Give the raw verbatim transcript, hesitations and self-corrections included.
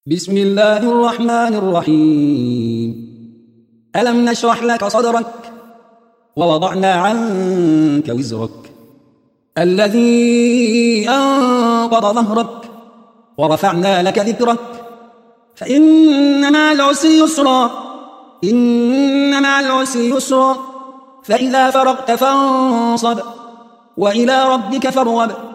بسم الله الرحمن الرحيم. ألم نشرح لك صدرك ووضعنا عنك وزرك الذي أنقض ظهرك ورفعنا لك ذكرك فإن مع العسر يسرا إن مع العسر يسرا فإذا فرغت فانصب وإلى ربك فارغب